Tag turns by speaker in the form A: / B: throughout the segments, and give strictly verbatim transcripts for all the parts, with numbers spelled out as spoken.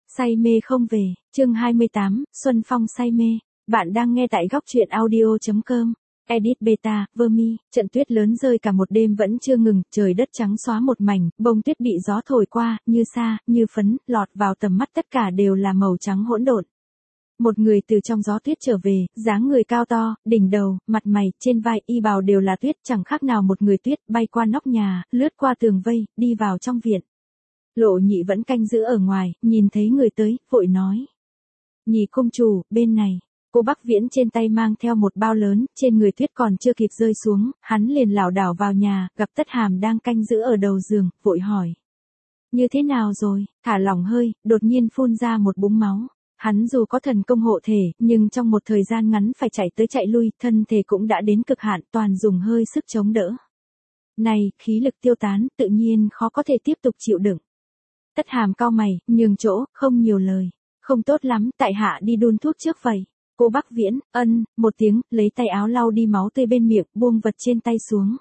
A: Say mê không về, chương hai mươi tám, Xuân Phong say mê. Bạn đang nghe tại góc truyện audio chấm com. Edit Beta, Vermi, trận tuyết lớn rơi cả một đêm vẫn chưa ngừng, trời đất trắng xóa một mảnh, bông tuyết bị gió thổi qua, như sa, như phấn, lọt vào tầm mắt tất cả đều là màu trắng hỗn độn. Một người từ trong gió tuyết trở về, dáng người cao to, đỉnh đầu, mặt mày, trên vai, y bào đều là tuyết, chẳng khác nào một người tuyết, bay qua nóc nhà, lướt qua tường vây, đi vào trong viện. Lộ Nhị vẫn canh giữ ở ngoài, nhìn thấy người tới, vội nói. Nhị công chủ, bên này. Cô Bắc Viễn trên tay mang theo một bao lớn, trên người tuyết còn chưa kịp rơi xuống, hắn liền lảo đảo vào nhà, gặp Tất Hàm đang canh giữ ở đầu giường, vội hỏi. Như thế nào rồi, thả lỏng hơi, đột nhiên phun ra một búng máu. Hắn dù có thần công hộ thể, nhưng trong một thời gian ngắn phải chạy tới chạy lui, thân thể cũng đã đến cực hạn, toàn dùng hơi sức chống đỡ. Này, khí lực tiêu tán, tự nhiên khó có thể tiếp tục chịu đựng. Tất Hàm cau mày, nhường chỗ, không nhiều lời. Không tốt lắm, tại hạ đi đun thuốc trước vậy. Cô Bắc Viễn, ân, một tiếng, lấy tay áo lau đi máu tươi bên miệng, buông vật trên tay xuống.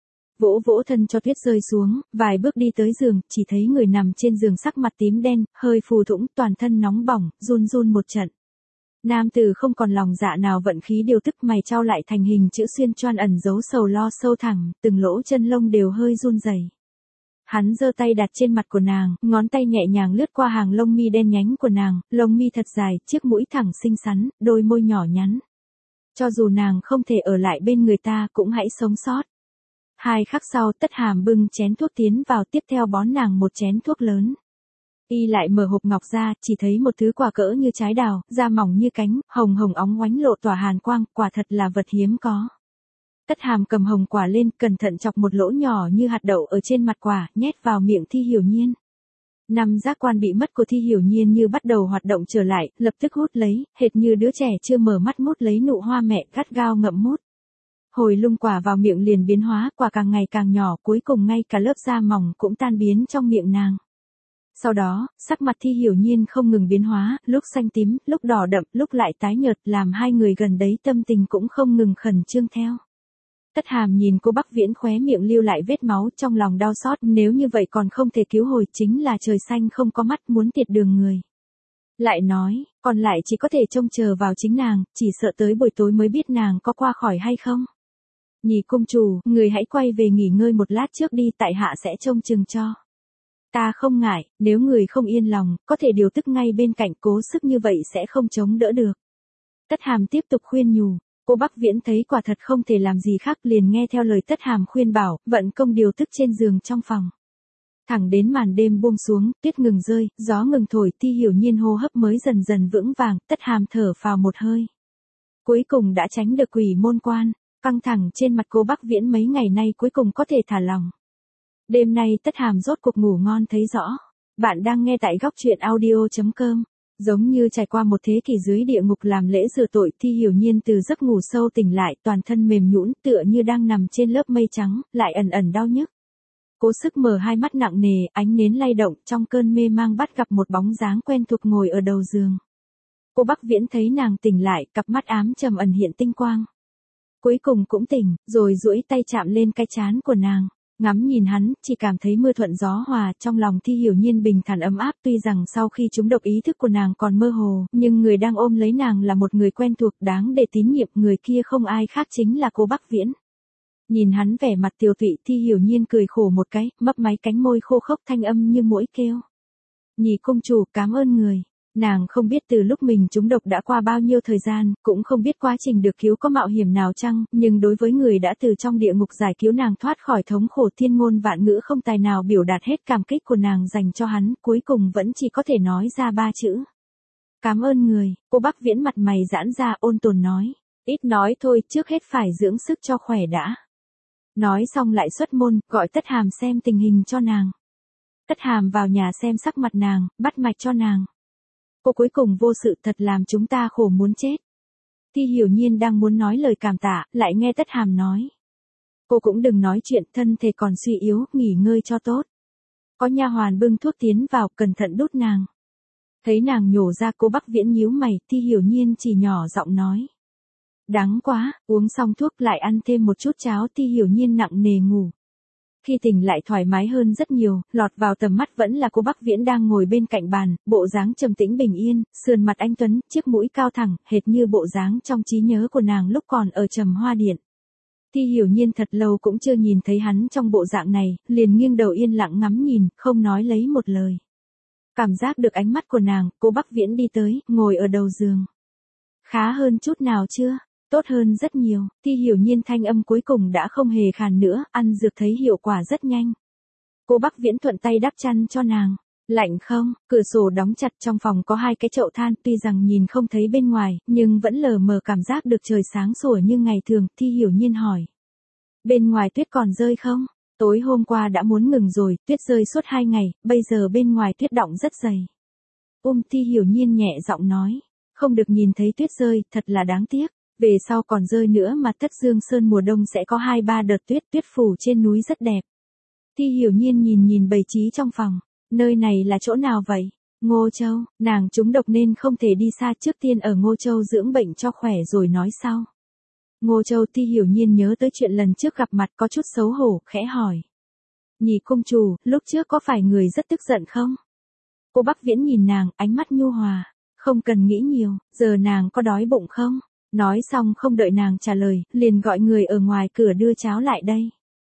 A: Vỗ vỗ thân cho tuyết rơi xuống, vài bước đi tới giường, chỉ thấy người nằm trên giường sắc mặt tím đen, hơi phù thủng, toàn thân nóng bỏng, run run một trận. Nam tử không còn lòng dạ nào vận khí điều tức, mày trao lại thành hình chữ xuyên choan ẩn giấu sầu lo sâu thẳm, từng lỗ chân lông đều hơi run rẩy. Hắn giơ tay đặt trên mặt của nàng, ngón tay nhẹ nhàng lướt qua hàng lông mi đen nhánh của nàng, lông mi thật dài, chiếc mũi thẳng xinh xắn, đôi môi nhỏ nhắn. Cho dù nàng không thể ở lại bên người ta cũng hãy sống sót. Hai khắc sau, Tất Hàm bưng chén thuốc tiến vào, tiếp theo bón nàng một chén thuốc lớn. Y lại mở hộp ngọc ra, chỉ thấy một thứ quả cỡ như trái đào, da mỏng như cánh, hồng hồng óng oánh lộ tỏa hàn quang, quả thật là vật hiếm có. Tất Hàm cầm hồng quả lên, cẩn thận chọc một lỗ nhỏ như hạt đậu ở trên mặt quả, nhét vào miệng Thi Hiểu Nhiên. Năm giác quan bị mất của Thi Hiểu Nhiên như bắt đầu hoạt động trở lại, lập tức hút lấy, hệt như đứa trẻ chưa mở mắt mút lấy nụ hoa mẹ, gắt gao ngậm mút. Hồi lung quả vào miệng liền biến hóa, quả càng ngày càng nhỏ, cuối cùng ngay cả lớp da mỏng cũng tan biến trong miệng nàng. Sau đó, sắc mặt Thi Hiểu Nhiên không ngừng biến hóa, lúc xanh tím, lúc đỏ đậm, lúc lại tái nhợt, làm hai người gần đấy tâm tình cũng không ngừng khẩn trương theo. Tất Hàm nhìn cô Bắc Viễn khóe miệng lưu lại vết máu, trong lòng đau xót, nếu như vậy còn không thể cứu hồi, chính là trời xanh không có mắt, muốn tiệt đường người. Lại nói, còn lại chỉ có thể trông chờ vào chính nàng, chỉ sợ tới buổi tối mới biết nàng có qua khỏi hay không. Nhị công chủ, người hãy quay về nghỉ ngơi một lát trước đi, tại hạ sẽ trông chừng cho. Ta không ngại, nếu người không yên lòng, có thể điều tức ngay bên cạnh, cố sức như vậy sẽ không chống đỡ được. Tất Hàm tiếp tục khuyên nhủ. Cô Bắc Viễn thấy quả thật không thể làm gì khác, liền nghe theo lời Tất Hàm khuyên bảo, vận công điều tức trên giường trong phòng. Thẳng đến màn đêm buông xuống, tuyết ngừng rơi, gió ngừng thổi, Thi Hiểu Nhiên hô hấp mới dần dần vững vàng, Tất Hàm thở phào một hơi. Cuối cùng đã tránh được quỷ môn quan, căng thẳng trên mặt cô Bắc Viễn mấy ngày nay cuối cùng có thể thả lỏng. Đêm nay Tất Hàm rốt cuộc ngủ ngon thấy rõ. Bạn đang nghe tại góc truyện audio chấm com. Giống như trải qua một thế kỷ dưới địa ngục làm lễ rửa tội, Thi Hiểu Nhiên từ giấc ngủ sâu tỉnh lại, toàn thân mềm nhũn, tựa như đang nằm trên lớp mây trắng, lại ẩn ẩn đau nhức. Cố sức mở hai mắt nặng nề, ánh nến lay động, trong cơn mê mang bắt gặp một bóng dáng quen thuộc ngồi ở đầu giường. Cô Bắc Viễn thấy nàng tỉnh lại, cặp mắt ám trầm ẩn hiện tinh quang. Cuối cùng cũng tỉnh, rồi duỗi tay chạm lên cái trán của nàng. Ngắm nhìn hắn, chỉ cảm thấy mưa thuận gió hòa, trong lòng Thi Hiểu Nhiên bình thản ấm áp, tuy rằng sau khi trúng độc ý thức của nàng còn mơ hồ, nhưng người đang ôm lấy nàng là một người quen thuộc, đáng để tín nhiệm, người kia không ai khác chính là cô Bắc Viễn. Nhìn hắn vẻ mặt tiều tụy, Thi Hiểu Nhiên cười khổ một cái, mấp máy cánh môi khô khốc, thanh âm như muỗi kêu. Nhị công chủ, cảm ơn người. Nàng không biết từ lúc mình trúng độc đã qua bao nhiêu thời gian, cũng không biết quá trình được cứu có mạo hiểm nào chăng, nhưng đối với người đã từ trong địa ngục giải cứu nàng thoát khỏi thống khổ, thiên ngôn vạn ngữ không tài nào biểu đạt hết cảm kích của nàng dành cho hắn, cuối cùng vẫn chỉ có thể nói ra ba chữ. Cảm ơn người. Cô Bắc Viễn mặt mày giãn ra, ôn tồn nói. Ít nói thôi, trước hết phải dưỡng sức cho khỏe đã. Nói xong lại xuất môn, gọi Tất Hàm xem tình hình cho nàng. Tất Hàm vào nhà xem sắc mặt nàng, bắt mạch cho nàng. Cô cuối cùng vô sự, thật làm chúng ta khổ muốn chết. Thi Hiểu Nhiên đang muốn nói lời cảm tạ, lại nghe Tất Hàm nói. Cô cũng đừng nói chuyện, thân thể còn suy yếu, nghỉ ngơi cho tốt. Có nha hoàn bưng thuốc tiến vào, cẩn thận đút nàng. Thấy nàng nhổ ra, cô Bắc Viễn nhíu mày, Thi Hiểu Nhiên chỉ nhỏ giọng nói. Đắng quá, uống xong thuốc lại ăn thêm một chút cháo, Thi Hiểu Nhiên nặng nề ngủ. Khi tỉnh lại thoải mái hơn rất nhiều, lọt vào tầm mắt vẫn là cô Bắc Viễn đang ngồi bên cạnh bàn, bộ dáng trầm tĩnh bình yên, sườn mặt anh tuấn, chiếc mũi cao thẳng, hệt như bộ dáng trong trí nhớ của nàng lúc còn ở Trầm Hoa Điện. Thi Hiểu Nhiên thật lâu cũng chưa nhìn thấy hắn trong bộ dạng này, liền nghiêng đầu yên lặng ngắm nhìn, không nói lấy một lời. Cảm giác được ánh mắt của nàng, cô Bắc Viễn đi tới, ngồi ở đầu giường. Khá hơn chút nào chưa? Tốt hơn rất nhiều, Thi Hiểu Nhiên thanh âm cuối cùng đã không hề khàn nữa, ăn dược thấy hiệu quả rất nhanh. Cô Bắc Viễn thuận tay đắp chăn cho nàng. Lạnh không? Cửa sổ đóng chặt, trong phòng có hai cái chậu than, tuy rằng nhìn không thấy bên ngoài, nhưng vẫn lờ mờ cảm giác được trời sáng sủa như ngày thường, Thi Hiểu Nhiên hỏi. Bên ngoài tuyết còn rơi không? Tối hôm qua đã muốn ngừng rồi, tuyết rơi suốt hai ngày, bây giờ bên ngoài tuyết đọng rất dày. Ôm Thi Hiểu Nhiên nhẹ giọng nói. Không được nhìn thấy tuyết rơi, thật là đáng tiếc. Về sau còn rơi nữa mà Tất Dương Sơn mùa đông sẽ có hai ba đợt tuyết, tuyết phủ trên núi rất đẹp. Thi Hiểu Nhiên nhìn nhìn bày trí trong phòng. Nơi này là chỗ nào vậy? Ngô Châu, nàng trúng độc nên không thể đi xa, trước tiên ở Ngô Châu dưỡng bệnh cho khỏe rồi nói sau. Ngô Châu. Thi Hiểu Nhiên nhớ tới chuyện lần trước gặp mặt có chút xấu hổ, khẽ hỏi. Nhị công chủ, lúc trước có phải người rất tức giận không? Cô Bắc Viễn nhìn nàng, ánh mắt nhu hòa. Không cần nghĩ nhiều, giờ nàng có đói bụng không? Nói xong không đợi nàng trả lời, liền gọi người ở ngoài cửa đưa cháo lại đây.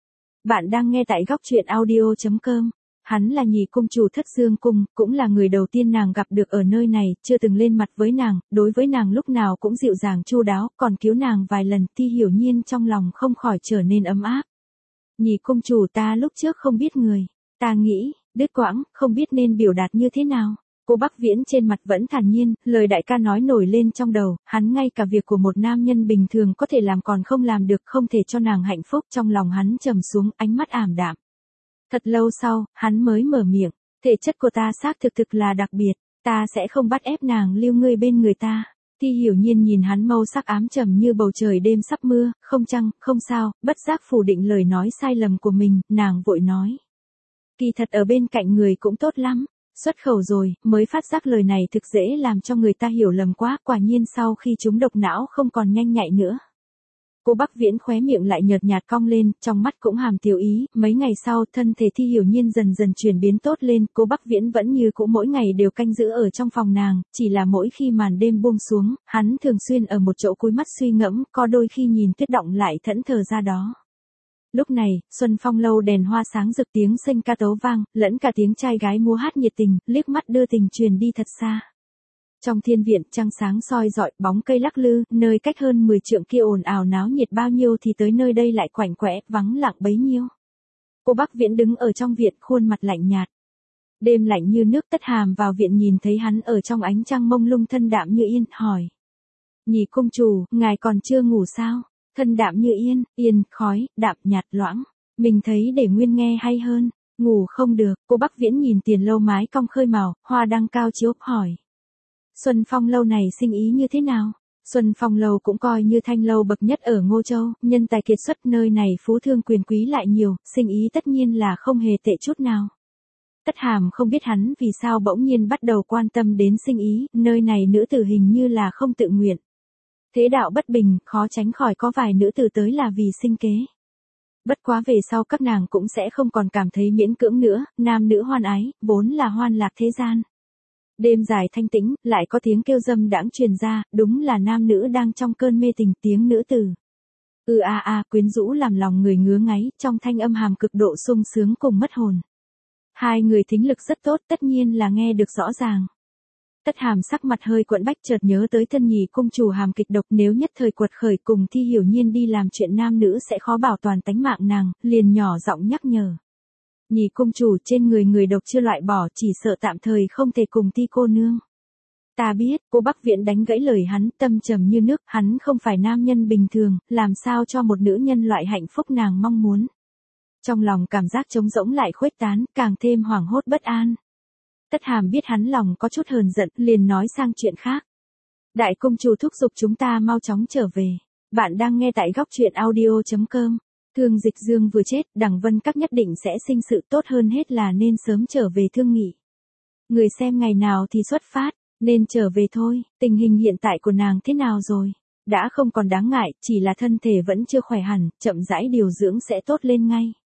A: Bạn đang nghe tại góc truyện audio chấm com. Hắn là nhị cung chủ Thất Dương Cung, cũng là người đầu tiên nàng gặp được ở nơi này, chưa từng lên mặt với nàng, đối với nàng lúc nào cũng dịu dàng chu đáo, còn cứu nàng vài lần. Thi Hiểu Nhiên trong lòng không khỏi trở nên ấm áp. Nhị cung chủ, ta lúc trước không biết người, ta nghĩ, đứt quãng, không biết nên biểu đạt như thế nào. Cô Bắc Viễn trên mặt vẫn thản nhiên, lời đại ca nói nổi lên trong đầu, hắn ngay cả việc của một nam nhân bình thường có thể làm còn không làm được, không thể cho nàng hạnh phúc. Trong lòng hắn trầm xuống, ánh mắt ảm đạm. Thật lâu sau, hắn mới mở miệng, thể chất của ta xác thực thực là đặc biệt, ta sẽ không bắt ép nàng lưu ngươi bên người ta. Thi Hiểu Nhiên nhìn hắn màu sắc ám trầm như bầu trời đêm sắp mưa, không chăng, không sao, bất giác phủ định lời nói sai lầm của mình, nàng vội nói. Kỳ thật ở bên cạnh người cũng tốt lắm. Xuất khẩu rồi, mới phát giác lời này thực dễ làm cho người ta hiểu lầm quá, quả nhiên sau khi chúng độc não không còn nhanh nhạy nữa. Cô Bắc Viễn khóe miệng lại nhợt nhạt cong lên, trong mắt cũng hàm tiểu ý, mấy ngày sau thân thể Thi Hiểu Nhiên dần dần chuyển biến tốt lên, cô Bắc Viễn vẫn như cũ mỗi ngày đều canh giữ ở trong phòng nàng, chỉ là mỗi khi màn đêm buông xuống, hắn thường xuyên ở một chỗ cúi mắt suy ngẫm, có đôi khi nhìn tuyết động lại thẫn thờ ra đó. Lúc này, Xuân Phong lâu đèn hoa sáng rực, tiếng sênh ca tấu vang, lẫn cả tiếng trai gái múa hát nhiệt tình, liếc mắt đưa tình truyền đi thật xa. Trong thiên viện, trăng sáng soi rọi, bóng cây lắc lư, nơi cách hơn mười trượng kia ồn ào náo nhiệt bao nhiêu thì tới nơi đây lại quạnh quẽ, vắng lặng bấy nhiêu. Cô Bắc Viễn đứng ở trong viện, khuôn mặt lạnh nhạt. Đêm lạnh như nước. Tất Hàm vào viện nhìn thấy hắn ở trong ánh trăng mông lung thân đạm như yên, hỏi. Nhị công chủ, ngài còn chưa ngủ sao? Thân đạm như yên, yên, khói, đạm nhạt loãng. Mình thấy để nguyên nghe hay hơn. Ngủ không được. Cô Bắc Viễn nhìn tiền lâu mái cong khơi màu, hoa đăng cao chiếu, hỏi. Xuân Phong lâu này sinh ý như thế nào? Xuân Phong lâu cũng coi như thanh lâu bậc nhất ở Ngô Châu, nhân tài kiệt xuất, nơi này phú thương quyền quý lại nhiều, sinh ý tất nhiên là không hề tệ chút nào. Tất Hàm không biết hắn vì sao bỗng nhiên bắt đầu quan tâm đến sinh ý, nơi này nữ tử hình như là không tự nguyện. Thế đạo bất bình, khó tránh khỏi có vài nữ tử tới là vì sinh kế. Bất quá về sau các nàng cũng sẽ không còn cảm thấy miễn cưỡng nữa, nam nữ hoan ái, vốn là hoan lạc thế gian. Đêm dài thanh tĩnh, lại có tiếng kêu dâm đãng truyền ra, đúng là nam nữ đang trong cơn mê tình, tiếng nữ tử. Ừ a a, quyến rũ làm lòng người ngứa ngáy, trong thanh âm hàm cực độ sung sướng cùng mất hồn. Hai người thính lực rất tốt, tất nhiên là nghe được rõ ràng. Tất Hàm sắc mặt hơi quặn bách, chợt nhớ tới thân nhị cung chủ hàm kịch độc, nếu nhất thời quật khởi cùng Thi Hiểu Nhiên đi làm chuyện nam nữ sẽ khó bảo toàn tánh mạng nàng, liền nhỏ giọng nhắc nhở. Nhị cung chủ, trên người người độc chưa loại bỏ, chỉ sợ tạm thời không thể cùng Thi cô nương. Ta biết. Cô Bắc Viễn đánh gãy lời hắn, tâm trầm như nước, hắn không phải nam nhân bình thường, làm sao cho một nữ nhân loại hạnh phúc nàng mong muốn. Trong lòng cảm giác trống rỗng lại khuếch tán, càng thêm hoảng hốt bất an. Tất Hàm biết hắn lòng có chút hờn giận, liền nói sang chuyện khác. Đại công chủ thúc giục chúng ta mau chóng trở về. Bạn đang nghe tại góc truyện audio chấm com. Thương Dịch Dương vừa chết, Đằng Vân Các nhất định sẽ sinh sự, tốt hơn hết là nên sớm trở về thương nghị. Người xem ngày nào thì xuất phát, nên trở về thôi. Tình hình hiện tại của nàng thế nào rồi? Đã không còn đáng ngại, chỉ là thân thể vẫn chưa khỏe hẳn, chậm rãi điều dưỡng sẽ tốt lên ngay.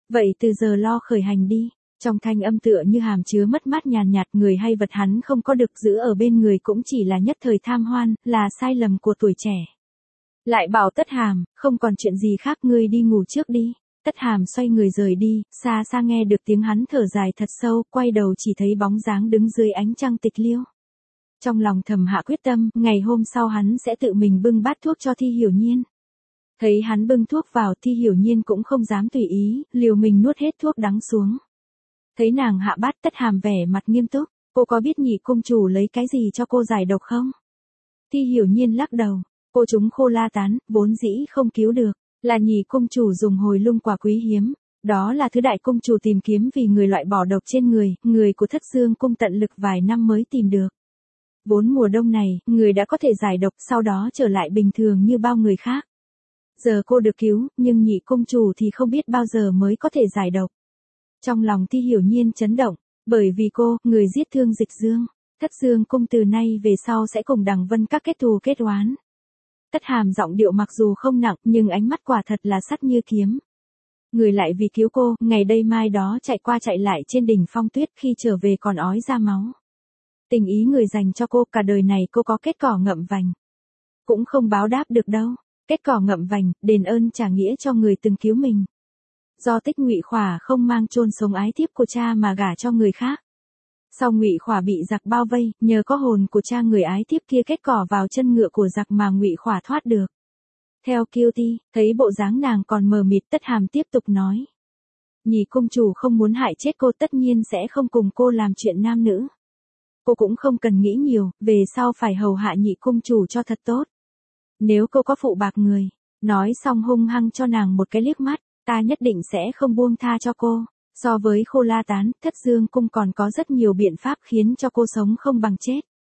A: Vậy từ giờ lo khởi hành đi. Trong thanh âm tựa như hàm chứa mất mát nhàn nhạt, người hay vật hắn không có được giữ ở bên người cũng chỉ là nhất thời tham hoan, là sai lầm của tuổi trẻ. Lại bảo Tất Hàm, không còn chuyện gì khác, ngươi đi ngủ trước đi. Tất Hàm xoay người rời đi, xa xa nghe được tiếng hắn thở dài thật sâu, quay đầu chỉ thấy bóng dáng đứng dưới ánh trăng tịch liêu. Trong lòng thầm hạ quyết tâm, ngày hôm sau hắn sẽ tự mình bưng bát thuốc cho Thi Hiểu Nhiên. Thấy hắn bưng thuốc vào, Thi Hiểu Nhiên cũng không dám tùy ý, liều mình nuốt hết thuốc đắng xuống. Thấy nàng hạ bát, Tất Hàm vẻ mặt nghiêm túc, cô có biết nhị cung chủ lấy cái gì cho cô giải độc không? Thi Hiểu Nhiên lắc đầu, cô chúng khô la tán, vốn dĩ không cứu được, là nhị cung chủ dùng hồi lung quả quý hiếm. Đó là thứ đại cung chủ tìm kiếm vì người loại bỏ độc trên người, người của Thất Dương cung tận lực vài năm mới tìm được. Vốn mùa đông này, người đã có thể giải độc, sau đó trở lại bình thường như bao người khác. Giờ cô được cứu, nhưng nhị cung chủ thì không biết bao giờ mới có thể giải độc. Trong lòng Thi Hiểu Nhiên chấn động, bởi vì cô, người giết thương Dịch Dương, Thất Dương cung từ nay về sau sẽ cùng Đằng Vân các kết thù kết oán. Tất Hàm giọng điệu mặc dù không nặng, nhưng ánh mắt quả thật là sắt như kiếm. Người lại vì cứu cô, ngày đây mai đó chạy qua chạy lại trên đỉnh phong tuyết, khi trở về còn ói ra máu. Tình ý người dành cho cô, cả đời này cô có kết cỏ ngậm vành. Cũng không báo đáp được đâu. Kết cỏ ngậm vành, đền ơn trả nghĩa cho người từng cứu mình. Do Tích Ngụy Khỏa không mang chôn sống ái thiếp của cha mà gả cho người khác. Sau Ngụy Khỏa bị giặc bao vây, nhờ có hồn của cha người ái thiếp kia kết cỏ vào chân ngựa của giặc mà Ngụy Khỏa thoát được. Theo Kiêu Ti, thấy bộ dáng nàng còn mờ mịt, Tất Hàm tiếp tục nói. Nhị cung chủ không muốn hại chết cô, tất nhiên sẽ không cùng cô làm chuyện nam nữ. Cô cũng không cần nghĩ nhiều, về sau phải hầu hạ nhị cung chủ cho thật tốt. Nếu cô có phụ bạc người, nói xong hung hăng cho nàng một cái liếc mắt, ta nhất định sẽ không buông tha cho cô. So với khô la tán, Thất Dương cung còn có rất nhiều biện pháp khiến cho cô sống không bằng chết.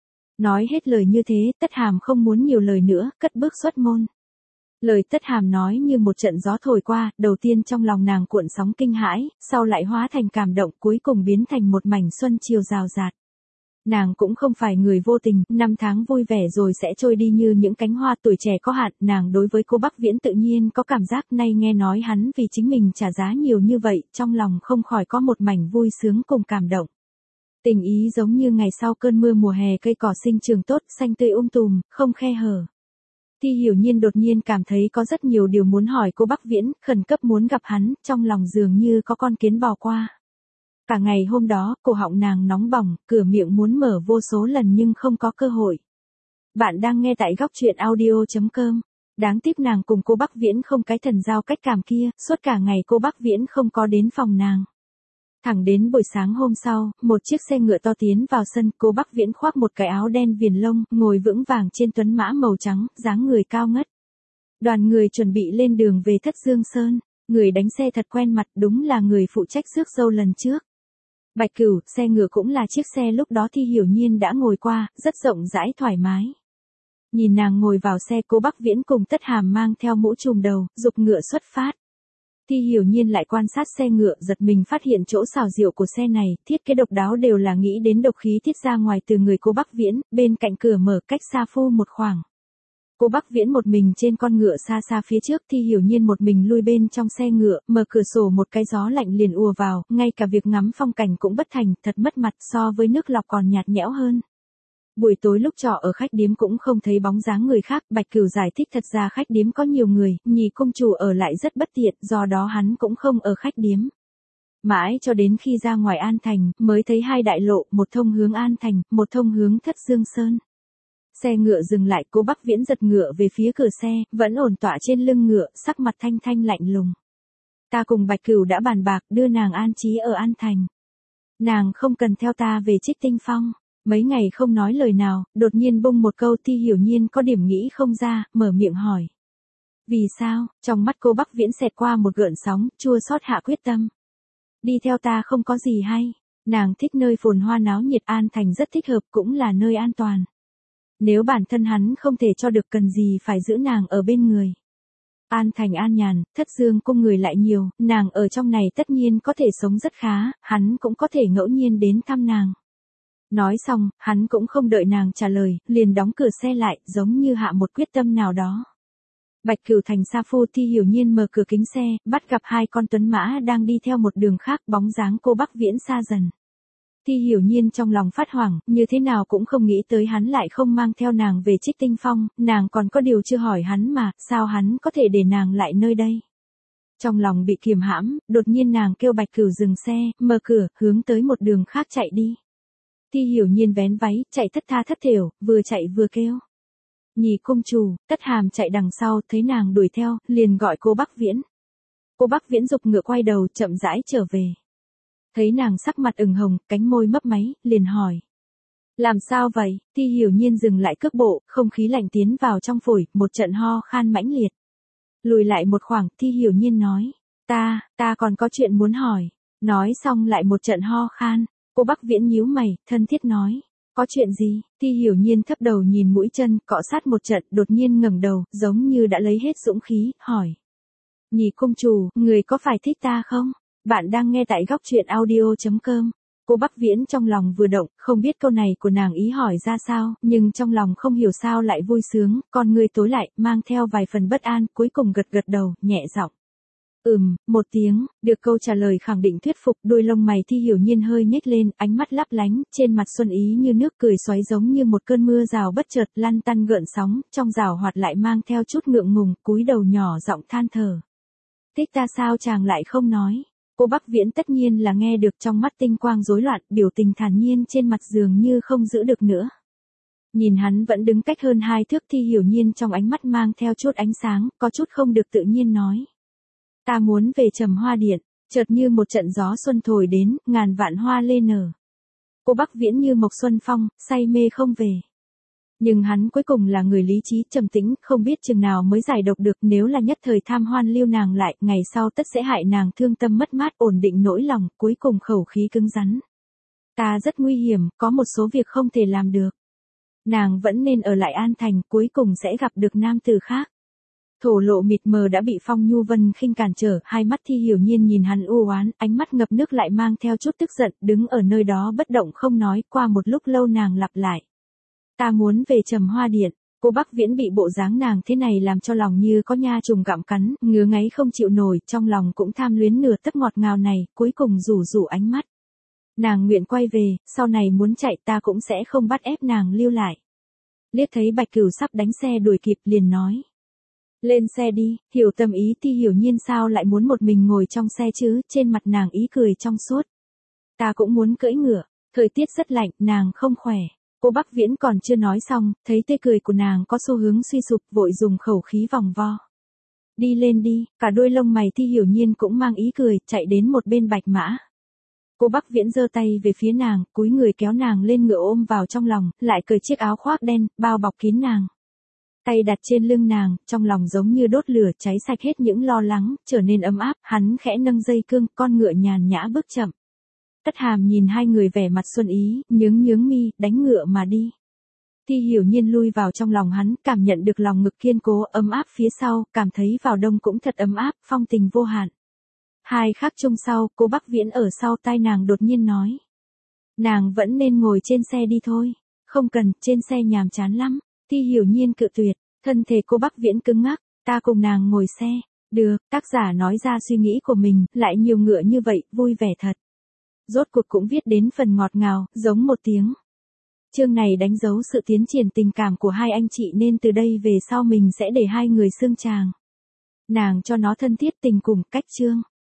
A: Nói hết lời như thế, Tất Hàm không muốn nhiều lời nữa, cất bước xuất môn. Lời Tất Hàm nói như một trận gió thổi qua, đầu tiên trong lòng nàng cuộn sóng kinh hãi, sau lại hóa thành cảm động, cuối cùng biến thành một mảnh xuân chiều rào rạt. Nàng cũng không phải người vô tình, năm tháng vui vẻ rồi sẽ trôi đi như những cánh hoa, tuổi trẻ có hạn, nàng đối với cô Bắc Viễn tự nhiên có cảm giác, nay nghe nói hắn vì chính mình trả giá nhiều như vậy, trong lòng không khỏi có một mảnh vui sướng cùng cảm động. Tình ý giống như ngày sau cơn mưa mùa hè, cây cỏ sinh trường tốt, xanh tươi um tùm, không khe hở. Thi Hiểu Nhiên đột nhiên cảm thấy có rất nhiều điều muốn hỏi cô Bắc Viễn, khẩn cấp muốn gặp hắn, trong lòng dường như có con kiến bò qua. Cả ngày hôm đó, cổ họng nàng nóng bỏng, cửa miệng muốn mở vô số lần nhưng không có cơ hội. Bạn đang nghe tại góc truyện audio chấm com. Đáng tiếc nàng cùng cô Bắc Viễn không cái thần giao cách cảm kia, suốt cả ngày cô Bắc Viễn không có đến phòng nàng. Thẳng đến buổi sáng hôm sau, một chiếc xe ngựa to tiến vào sân, cô Bắc Viễn khoác một cái áo đen viền lông, ngồi vững vàng trên tuấn mã màu trắng, dáng người cao ngất. Đoàn người chuẩn bị lên đường về Thất Dương Sơn, người đánh xe thật quen mặt, đúng là người phụ trách rước dâu lần trước. Bạch Cửu, xe ngựa cũng là chiếc xe lúc đó Thi Hiểu Nhiên đã ngồi qua, rất rộng rãi thoải mái. Nhìn nàng ngồi vào xe, cô Bắc Viễn cùng Tất Hàm mang theo mũ trùm đầu, giục ngựa xuất phát. Thi Hiểu Nhiên lại quan sát xe ngựa, giật mình phát hiện chỗ xảo diệu của xe này, thiết kế độc đáo đều là nghĩ đến độc khí tiết ra ngoài từ người cô Bắc Viễn, bên cạnh cửa mở cách xa phu một khoảng. Cô Bắc Viễn một mình trên con ngựa xa xa phía trước, Thi Hiểu Nhiên một mình lui bên trong xe ngựa, mở cửa sổ một cái gió lạnh liền ùa vào, ngay cả việc ngắm phong cảnh cũng bất thành, thật mất mặt, so với nước lọc còn nhạt nhẽo hơn. Buổi tối lúc trọ ở khách điếm cũng không thấy bóng dáng người khác, Bạch Cửu giải thích thật ra khách điếm có nhiều người, nhị cung chủ ở lại rất bất tiện, do đó hắn cũng không ở khách điếm. Mãi cho đến khi ra ngoài An Thành, mới thấy hai đại lộ, một thông hướng An Thành, một thông hướng Thất Dương Sơn. Xe ngựa dừng lại, cô Bắc Viễn giật ngựa về phía cửa xe, vẫn ổn tọa trên lưng ngựa, sắc mặt thanh thanh lạnh lùng. Ta cùng Bạch Cửu đã bàn bạc, đưa nàng an trí ở An Thành. Nàng không cần theo ta về Trích Tinh Phong. Mấy ngày không nói lời nào, đột nhiên bung một câu. Thi Hiểu Nhiên có điểm nghĩ không ra, mở miệng hỏi. Vì sao? Trong mắt cô Bắc Viễn xẹt qua một gợn sóng, chua xót hạ quyết tâm. Đi theo ta không có gì hay. Nàng thích nơi phồn hoa náo nhiệt, An Thành rất thích hợp, cũng là nơi an toàn. Nếu bản thân hắn không thể cho được, cần gì phải giữ nàng ở bên người. An Thành an nhàn, Thất Dương cung người lại nhiều, nàng ở trong này tất nhiên có thể sống rất khá, hắn cũng có thể ngẫu nhiên đến thăm nàng. Nói xong, hắn cũng không đợi nàng trả lời, liền đóng cửa xe lại, giống như hạ một quyết tâm nào đó. Bạch Cửu thành sa phu. Thi Hiểu Nhiên mở cửa kính xe, bắt gặp hai con tuấn mã đang đi theo một đường khác, bóng dáng cô Bắc Viễn xa dần. Thi Hiểu Nhiên trong lòng phát hoảng, như thế nào cũng không nghĩ tới hắn lại không mang theo nàng về Trích Tinh Phong, nàng còn có điều chưa hỏi hắn mà, sao hắn có thể để nàng lại nơi đây. Trong lòng bị kiềm hãm, đột nhiên nàng kêu Bạch Cửu dừng xe, mở cửa, hướng tới một đường khác chạy đi. Thi Hiểu Nhiên vén váy, chạy thất tha thất thểu, vừa chạy vừa kêu. Nhị công chủ. Tất Hàm chạy đằng sau, thấy nàng đuổi theo, liền gọi cô Bắc Viễn. Cô Bắc Viễn giục ngựa quay đầu, chậm rãi trở về. Thấy nàng sắc mặt ửng hồng, cánh môi mấp máy, liền hỏi. Làm sao vậy? Thi Hiểu Nhiên dừng lại cước bộ, không khí lạnh tiến vào trong phổi, một trận ho khan mãnh liệt. Lùi lại một khoảng, Thi Hiểu Nhiên nói. Ta, ta còn có chuyện muốn hỏi. Nói xong lại một trận ho khan. Cô Bắc Viễn nhíu mày, thân thiết nói. Có chuyện gì? Thi Hiểu Nhiên thấp đầu nhìn mũi chân, cọ sát một trận, đột nhiên ngẩng đầu, giống như đã lấy hết dũng khí, hỏi. Nhị công chủ, người có phải thích ta không? Bạn đang nghe tại góc truyện audio chấm com. Cô Bắc Viễn trong lòng vừa động, không biết câu này của nàng ý hỏi ra sao, nhưng trong lòng không hiểu sao lại vui sướng, con người tối lại, mang theo vài phần bất an, cuối cùng gật gật đầu, nhẹ giọng. Ừm, một tiếng, được câu trả lời khẳng định thuyết phục, đuôi lông mày Thi Hiểu Nhiên hơi nhếch lên, ánh mắt lấp lánh, trên mặt xuân ý như nước cười xoáy giống như một cơn mưa rào bất chợt lăn tăn gợn sóng, trong rào hoạt lại mang theo chút ngượng ngùng, cúi đầu nhỏ giọng than thở. Thích ta sao chàng lại không nói? Cô Bắc Viễn tất nhiên là nghe được, trong mắt tinh quang rối loạn, biểu tình thản nhiên trên mặt dường như không giữ được nữa. Nhìn hắn vẫn đứng cách hơn hai thước, Thi Hiểu Nhiên trong ánh mắt mang theo chút ánh sáng, có chút không được tự nhiên nói. Ta muốn về Trầm Hoa Điện. Chợt như một trận gió xuân thổi đến, ngàn vạn hoa lê nở. Cô Bắc Viễn như mộc xuân phong, say mê không về. Nhưng hắn cuối cùng là người lý trí trầm tĩnh, không biết chừng nào mới giải độc được, nếu là nhất thời tham hoan lưu nàng lại, ngày sau tất sẽ hại nàng thương tâm mất mát, ổn định nỗi lòng, cuối cùng khẩu khí cứng rắn. Ta rất nguy hiểm, có một số việc không thể làm được. Nàng vẫn nên ở lại An Thành, cuối cùng sẽ gặp được nam tử khác. Thổ lộ mịt mờ đã bị Phong Nhu Vân khinh cản trở, hai mắt Thi Hiểu Nhiên nhìn hắn u oán, ánh mắt ngập nước lại mang theo chút tức giận, đứng ở nơi đó bất động không nói, qua một lúc lâu nàng lặp lại. Ta muốn về Trầm Hoa Điện. Cô Bắc Viễn bị bộ dáng nàng thế này làm cho lòng như có nha trùng gặm cắn, ngứa ngáy không chịu nổi, trong lòng cũng tham luyến nửa tấc ngọt ngào này, cuối cùng rủ rủ ánh mắt. Nàng nguyện quay về, sau này muốn chạy ta cũng sẽ không bắt ép nàng lưu lại. Liếc thấy Bạch Cửu sắp đánh xe đuổi kịp, liền nói. Lên xe đi. Hiểu tâm ý Thi Hiểu Nhiên sao lại muốn một mình ngồi trong xe chứ, trên mặt nàng ý cười trong suốt. Ta cũng muốn cưỡi ngựa, thời tiết rất lạnh, nàng không khỏe. Cô Bắc Viễn còn chưa nói xong, thấy tê cười của nàng có xu hướng suy sụp, vội dùng khẩu khí vòng vo. Đi lên đi. Cả đôi lông mày Thi Hiểu Nhiên cũng mang ý cười, chạy đến một bên bạch mã. Cô Bắc Viễn giơ tay về phía nàng, cúi người kéo nàng lên ngựa ôm vào trong lòng, lại cởi chiếc áo khoác đen, bao bọc kín nàng. Tay đặt trên lưng nàng, trong lòng giống như đốt lửa, cháy sạch hết những lo lắng, trở nên ấm áp, hắn khẽ nâng dây cương, con ngựa nhàn nhã bước chậm. Tất Hàm nhìn hai người vẻ mặt xuân ý, nhướng nhướng mi, đánh ngựa mà đi. Thi Hiểu Nhiên lui vào trong lòng hắn, cảm nhận được lòng ngực kiên cố, ấm áp phía sau, cảm thấy vào đông cũng thật ấm áp, phong tình vô hạn. Hai khắc chung sau, cô Bắc Viễn ở sau tai nàng đột nhiên nói. Nàng vẫn nên ngồi trên xe đi thôi. Không cần, trên xe nhàm chán lắm. Thi Hiểu Nhiên cự tuyệt, thân thể cô Bắc Viễn cứng ngắc, ta cùng nàng ngồi xe. Được, tác giả nói ra suy nghĩ của mình, lại nhiều ngựa như vậy, vui vẻ thật. Rốt cuộc cũng viết đến phần ngọt ngào, giống một tiếng. Chương này đánh dấu sự tiến triển tình cảm của hai anh chị nên từ đây về sau mình sẽ để hai người xương chàng. Nàng cho nó thân thiết tình cùng cách chương.